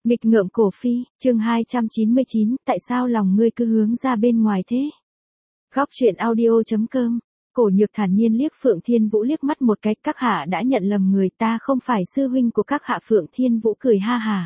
Nghịch ngợm cổ phi, chương 299, tại sao lòng ngươi cứ hướng ra bên ngoài thế? Góc truyện audio.com. Cổ Nhược thản nhiên liếc Phượng Thiên Vũ liếc mắt một cái, các hạ đã nhận lầm người, ta không phải sư huynh của các hạ. Phượng Thiên Vũ cười ha hà.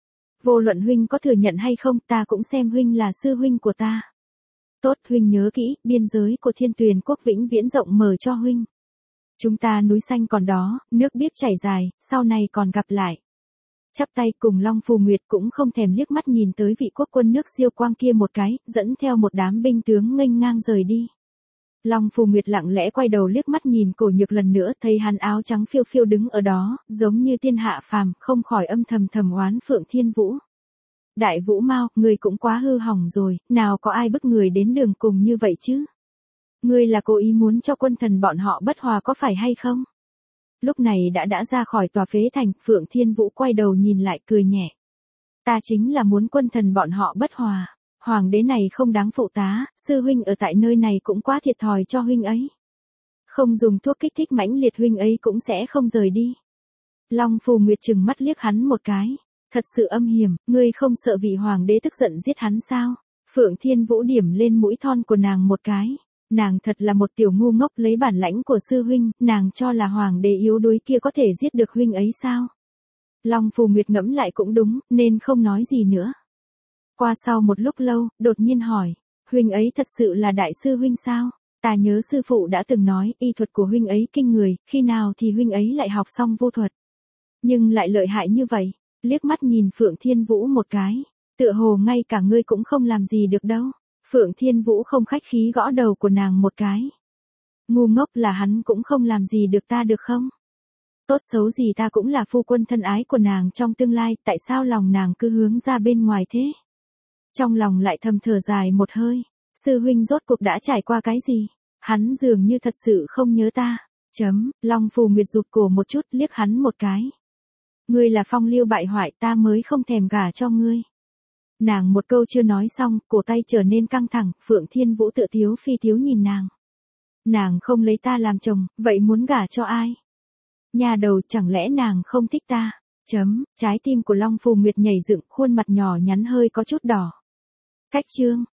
Vô luận huynh có thừa nhận hay không, ta cũng xem huynh là sư huynh của ta. Tốt, huynh nhớ kỹ, biên giới của Thiên Tuyền quốc vĩnh viễn rộng mở cho huynh. Chúng ta núi xanh còn đó, nước biếc chảy dài, sau này còn gặp lại. Chắp tay cùng Long Phù Nguyệt cũng không thèm liếc mắt nhìn tới vị quốc quân nước siêu quang kia một cái, dẫn theo một đám binh tướng nghênh ngang rời đi. Long Phù Nguyệt lặng lẽ quay đầu liếc mắt nhìn Cổ Nhược lần nữa, thấy hắn áo trắng phiêu phiêu đứng ở đó, giống như tiên hạ phàm, không khỏi âm thầm thầm oán Phượng Thiên Vũ. Đại Vũ Mao, ngươi cũng quá hư hỏng rồi, nào có ai bức người đến đường cùng như vậy chứ? Ngươi là cố ý muốn cho quân thần bọn họ bất hòa có phải hay không? Lúc này đã ra khỏi tòa phế thành, Phượng Thiên Vũ quay đầu nhìn lại cười nhẹ. Ta chính là muốn quân thần bọn họ bất hòa. Hoàng đế này không đáng phụ tá, sư huynh ở tại nơi này cũng quá thiệt thòi cho huynh ấy. Không dùng thuốc kích thích mãnh liệt huynh ấy cũng sẽ không rời đi. Long Phù Nguyệt trừng mắt liếc hắn một cái. Thật sự âm hiểm, ngươi không sợ vị hoàng đế tức giận giết hắn sao? Phượng Thiên Vũ điểm lên mũi thon của nàng một cái. Nàng thật là một tiểu ngu ngốc, lấy bản lãnh của sư huynh, nàng cho là hoàng đế yếu đuối kia có thể giết được huynh ấy sao? Long Phù Nguyệt ngẫm lại cũng đúng, nên không nói gì nữa. Qua sau một lúc lâu, đột nhiên hỏi, huynh ấy thật sự là đại sư huynh sao? Ta nhớ sư phụ đã từng nói, y thuật của huynh ấy kinh người, khi nào thì huynh ấy lại học xong vô thuật. Nhưng lại lợi hại như vậy, liếc mắt nhìn Phượng Thiên Vũ một cái, tựa hồ ngay cả ngươi cũng không làm gì được đâu. Phượng Thiên Vũ không khách khí gõ đầu của nàng một cái. Ngu ngốc là hắn cũng không làm gì được ta được không? Tốt xấu gì ta cũng là phu quân thân ái của nàng trong tương lai, tại sao lòng nàng cứ hướng ra bên ngoài thế? Trong lòng lại thầm thở dài một hơi, sư huynh rốt cuộc đã trải qua cái gì? Hắn dường như thật sự không nhớ ta. Long Phù Nguyệt rụt cổ một chút liếc hắn một cái. Ngươi là phong lưu bại hoại, ta mới không thèm gả cho ngươi. Nàng một câu chưa nói xong, cổ tay trở nên căng thẳng, Phượng Thiên Vũ tựa thiếu phi thiếu nhìn nàng. Nàng không lấy ta làm chồng, vậy muốn gả cho ai? Nhà đầu, chẳng lẽ nàng không thích ta? Trái tim của Long Phù Nguyệt nhảy dựng, khuôn mặt nhỏ nhắn hơi có chút đỏ. Cách chương.